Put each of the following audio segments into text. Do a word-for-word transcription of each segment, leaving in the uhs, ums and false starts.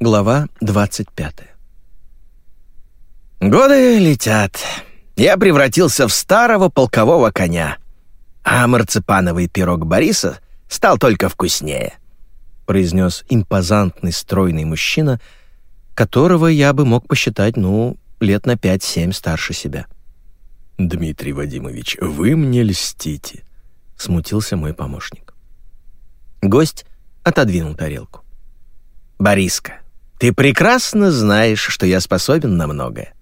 Глава двадцать пятая. Годы летят. Я превратился в старого полкового коня, а марципановый пирог Бориса стал только вкуснее, произнес импозантный стройный мужчина, которого я бы мог посчитать, ну, лет на пять-семь старше себя. «Дмитрий Вадимович, вы мне льстите», — смутился мой помощник. Гость отодвинул тарелку. «Бориска, ты прекрасно знаешь, что я способен на многое.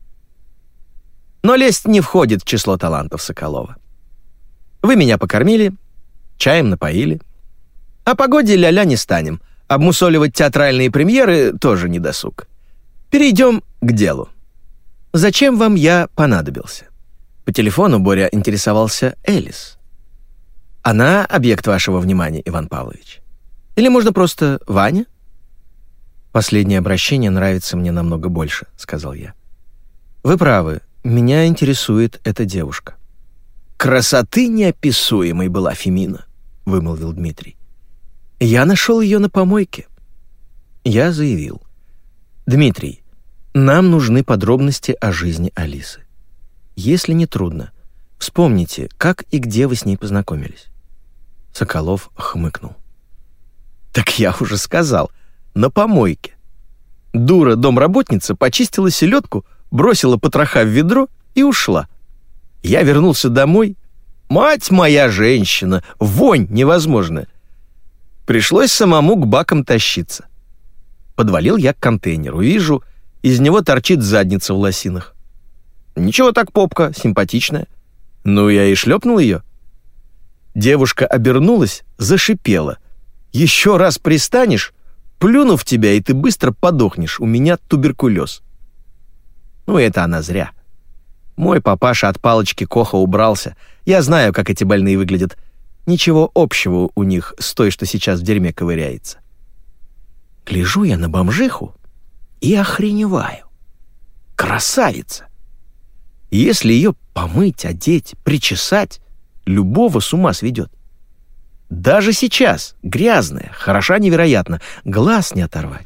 Но лесть не входит в число талантов Соколова. Вы меня покормили, чаем напоили. О погоде ля-ля не станем, обмусоливать театральные премьеры тоже не досуг. Перейдем к делу. Зачем вам я понадобился?» По телефону Боря интересовался Элис. «Она объект вашего внимания, Иван Павлович? Или можно просто Ваня?» «Последнее обращение нравится мне намного больше», — сказал я. «Вы правы, меня интересует эта девушка». «Красоты неописуемой была Фемина», — вымолвил Дмитрий. «Я нашел ее на помойке». Я заявил: «Дмитрий, нам нужны подробности о жизни Алисы. Если не трудно, вспомните, как и где вы с ней познакомились». Соколов хмыкнул. «Так я уже сказал, на помойке. Дура домработница почистила селедку, бросила потроха в ведро и ушла. Я вернулся домой. Мать моя женщина, вонь невозможная. Пришлось самому к бакам тащиться. Подвалил я к контейнеру, вижу, из него торчит задница в лосинах. Ничего так, попка, симпатичная. Ну, я и шлепнул ее. Девушка обернулась, зашипела. «Еще раз пристанешь, плюну в тебя, и ты быстро подохнешь, у меня туберкулез». Ну, это она зря. Мой папаша от палочки Коха убрался. Я знаю, как эти больные выглядят. Ничего общего у них с той, что сейчас в дерьме ковыряется. Гляжу я на бомжиху и охреневаю. Красавица! Если ее помыть, одеть, причесать, любого с ума сведет. Даже сейчас, грязная, хороша невероятно, глаз не оторвать.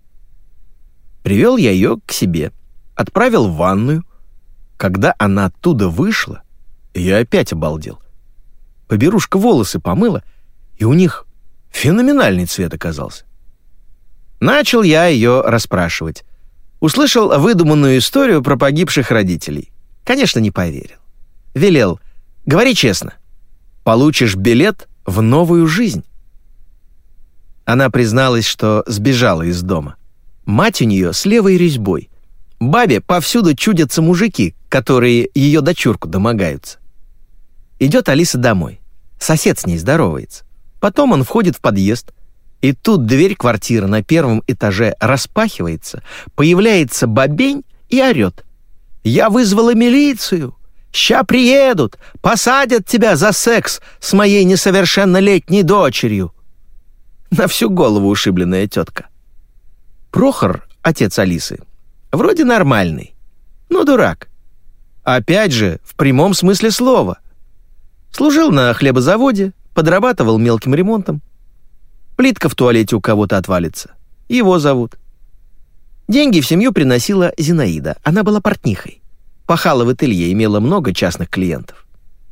Привел я ее к себе, отправил в ванную. Когда она оттуда вышла, я опять обалдел. Поберушка волосы помыла, и у них феноменальный цвет оказался. Начал я ее расспрашивать. Услышал выдуманную историю про погибших родителей. Конечно, не поверил. Велел: «Говори честно, получишь билет в новую жизнь». Она призналась, что сбежала из дома. Мать у нее с левой резьбой. Бабе повсюду чудятся мужики, которые ее дочурку домогаются. Идет Алиса домой. Сосед с ней здоровается. Потом он входит в подъезд, и тут дверь квартиры на первом этаже распахивается, появляется бабень и орет: «Я вызвала милицию! Ща приедут, посадят тебя за секс с моей несовершеннолетней дочерью!» На всю голову ушибленная тетка. Прохор, отец Алисы, вроде нормальный, но дурак. Опять же, в прямом смысле слова. Служил на хлебозаводе, подрабатывал мелким ремонтом. Плитка в туалете у кого-то отвалится. Его зовут. Деньги в семью приносила Зинаида. Она была портнихой. Пахала в ателье, имела много частных клиентов.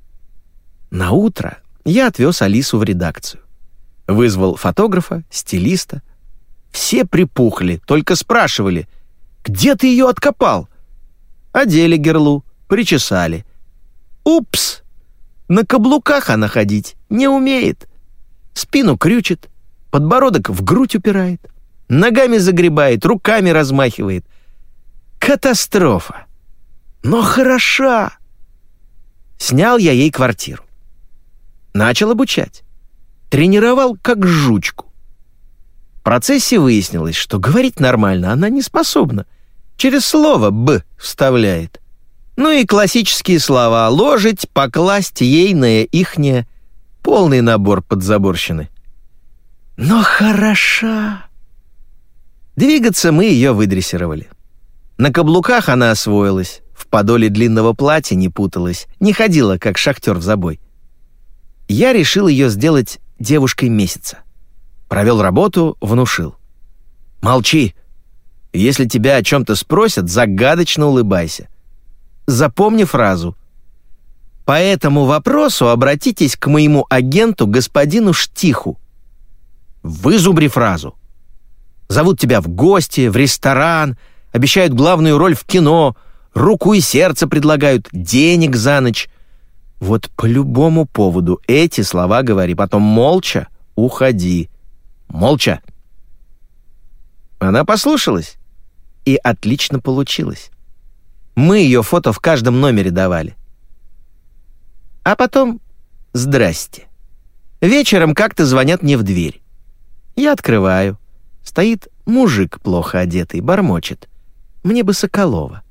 На утро я отвез Алису в редакцию. Вызвал фотографа, стилиста. Все припухли, только спрашивали: «Где ты ее откопал?» Одели герлу, причесали. Упс! На каблуках она ходить не умеет. Спину крючит, подбородок в грудь упирает, ногами загребает, руками размахивает. Катастрофа! Но хороша! Снял я ей квартиру. Начал обучать. Тренировал как жучку. В процессе выяснилось, что говорить нормально она не способна. Через слово «б» вставляет. Ну и классические слова: ложить, покласть, ейное, ихнее. Полный набор подзаборщины. Но хороша! Двигаться мы ее выдрессировали. На каблуках она освоилась, в подоле длинного платья не путалась, не ходила, как шахтер в забой. Я решил ее сделать девушкой месяца. Провел работу, внушил. Молчи. Если тебя о чем-то спросят, загадочно улыбайся. Запомни фразу. По этому вопросу обратитесь к моему агенту, господину Штиху. Вызубри фразу. Зовут тебя в гости, в ресторан, обещают главную роль в кино, руку и сердце предлагают, денег за ночь. Вот по любому поводу эти слова говори, потом молча уходи. Молча. Она послушалась, и отлично получилось. Мы ее фото в каждом номере давали. А потом здрасте. Вечером как-то звонят мне в дверь. Я открываю. Стоит мужик плохо одетый, бормочет. Мне бы Соколова.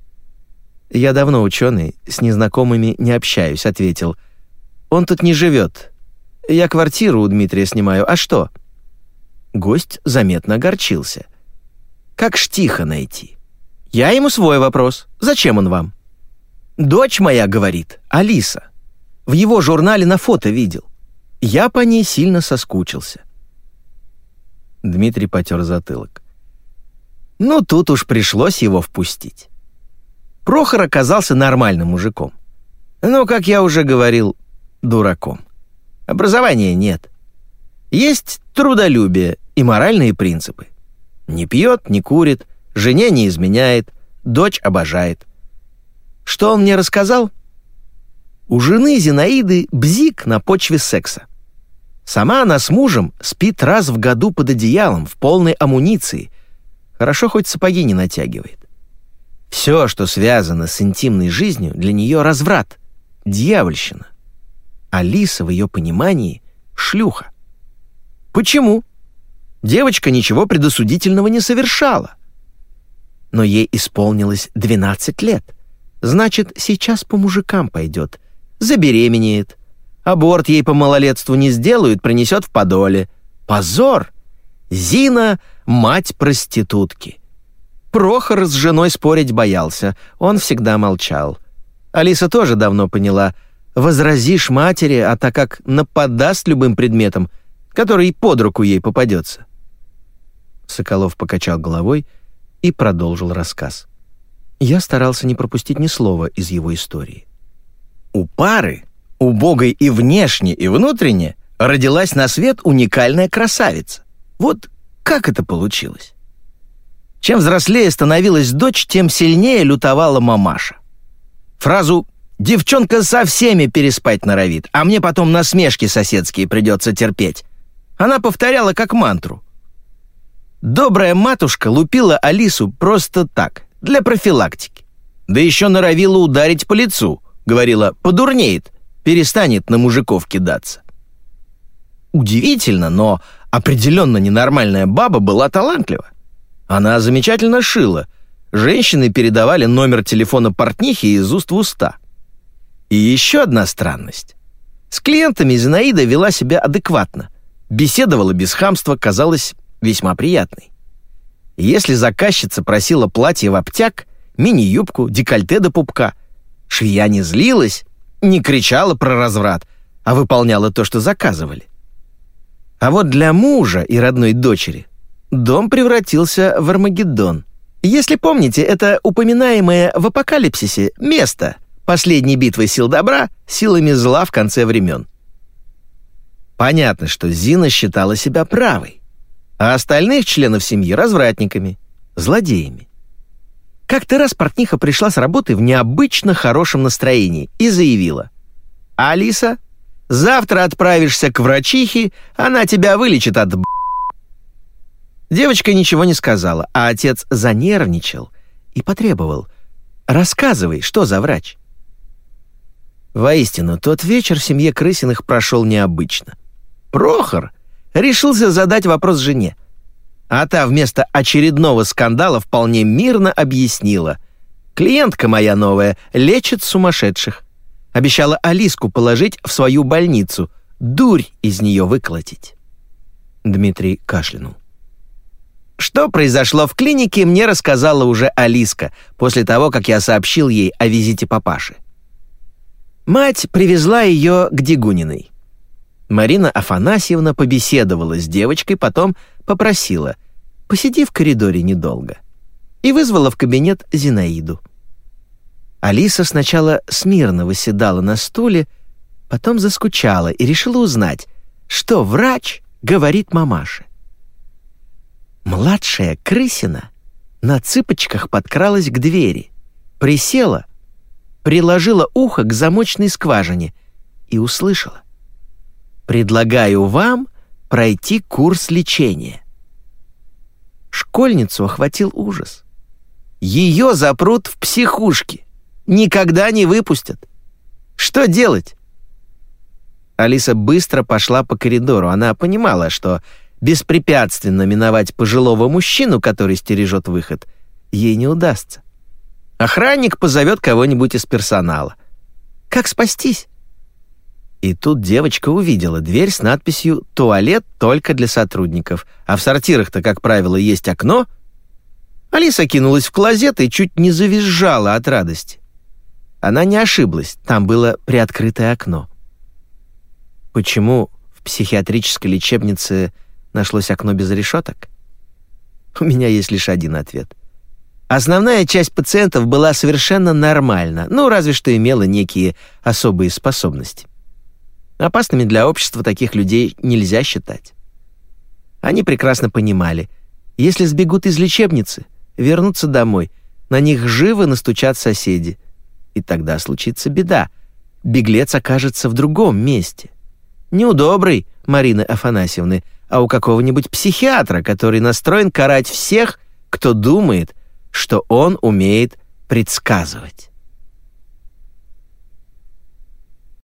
Я давно ученый, с незнакомыми не общаюсь, ответил. Он тут не живет. Я квартиру у Дмитрия снимаю. А что? Гость заметно огорчился. Как Штиха найти? Я ему свой вопрос. Зачем он вам? Дочь моя, говорит, Алиса. В его журнале на фото видел. Я по ней сильно соскучился. Дмитрий потер затылок. Ну, тут уж пришлось его впустить. Прохор оказался нормальным мужиком. Но, как я уже говорил, дураком. Образования нет. Есть трудолюбие и моральные принципы. Не пьет, не курит, жене не изменяет, дочь обожает. Что он мне рассказал? У жены Зинаиды бзик на почве секса. Сама она с мужем спит раз в году под одеялом, в полной амуниции. Хорошо хоть сапоги не натягивает. Все, что связано с интимной жизнью, для нее разврат, дьявольщина. Алиса в ее понимании шлюха. Почему? Девочка ничего предосудительного не совершала. Но ей исполнилось двенадцать лет. Значит, сейчас по мужикам пойдет. Забеременеет. Аборт ей по малолетству не сделают, принесет в подоле. Позор! Зина — мать проститутки. Прохор с женой спорить боялся. Он всегда молчал. Алиса тоже давно поняла. Возразишь матери, а так как нападаст любым предметом, который под руку ей попадется. Соколов покачал головой и продолжил рассказ. Я старался не пропустить ни слова из его истории. У пары, убогой и внешне, и внутренне, родилась на свет уникальная красавица. Вот как это получилось? Чем взрослее становилась дочь, тем сильнее лютовала мамаша. Фразу «девчонка со всеми переспать норовит, а мне потом насмешки соседские придется терпеть» она повторяла как мантру. Добрая матушка лупила Алису просто так, для профилактики. Да еще норовила ударить по лицу. Говорила, подурнеет, перестанет на мужиков кидаться. Удивительно, но определенно ненормальная баба была талантлива. Она замечательно шила. Женщины передавали номер телефона портнихи из уст в уста. И еще одна странность. С клиентами Зинаида вела себя адекватно. Беседовала без хамства, казалась весьма приятной. Если заказчица просила платье в обтяг, мини-юбку, декольте до пупка, швея не злилась, не кричала про разврат, а выполняла то, что заказывали. А вот для мужа и родной дочери дом превратился в Армагеддон. Если помните, это упоминаемое в «Апокалипсисе» место последней битвы сил добра силами зла в конце времен. Понятно, что Зина считала себя правой, а остальных членов семьи — развратниками, злодеями. Как-то раз портниха пришла с работы в необычно хорошем настроении и заявила: «Алиса, завтра отправишься к врачихе, она тебя вылечит от б***». Девочка ничего не сказала, а отец занервничал и потребовал: «Рассказывай, что за врач?» Воистину, тот вечер в семье Крысиных прошел необычно. Прохор решился задать вопрос жене, а та вместо очередного скандала вполне мирно объяснила: «Клиентка моя новая лечит сумасшедших. Обещала Алиску положить в свою больницу, дурь из нее выколотить». Дмитрий кашлянул. Что произошло в клинике, мне рассказала уже Алиска после того, как я сообщил ей о визите папаши. Мать привезла ее к Дегуниной. Марина Афанасьевна побеседовала с девочкой, потом попросила: посиди в коридоре недолго», и вызвала в кабинет Зинаиду. Алиса сначала смирно восседала на стуле, потом заскучала и решила узнать, что врач говорит мамаше. Младшая крысина на цыпочках подкралась к двери, присела, приложила ухо к замочной скважине и услышала: «Предлагаю вам пройти курс лечения». Школьницу охватил ужас. Ее запрут в психушке, никогда не выпустят. Что делать? Алиса быстро пошла по коридору. Она понимала, что беспрепятственно миновать пожилого мужчину, который стережет выход, ей не удастся. Охранник позовет кого-нибудь из персонала. Как спастись? И тут девочка увидела дверь с надписью «Туалет только для сотрудников», а в сортирах-то, как правило, есть окно. Алиса кинулась в клозет и чуть не завизжала от радости. Она не ошиблась, там было приоткрытое окно. Почему в психиатрической лечебнице нашлось окно без решеток? У меня есть лишь один ответ. Основная часть пациентов была совершенно нормальна, ну, разве что имела некие особые способности. Опасными для общества таких людей нельзя считать. Они прекрасно понимали, если сбегут из лечебницы, вернутся домой, на них живо настучат соседи, и тогда случится беда. Беглец окажется в другом месте. Не у доброй Марины Афанасьевны, а у какого-нибудь психиатра, который настроен карать всех, кто думает, что он умеет предсказывать.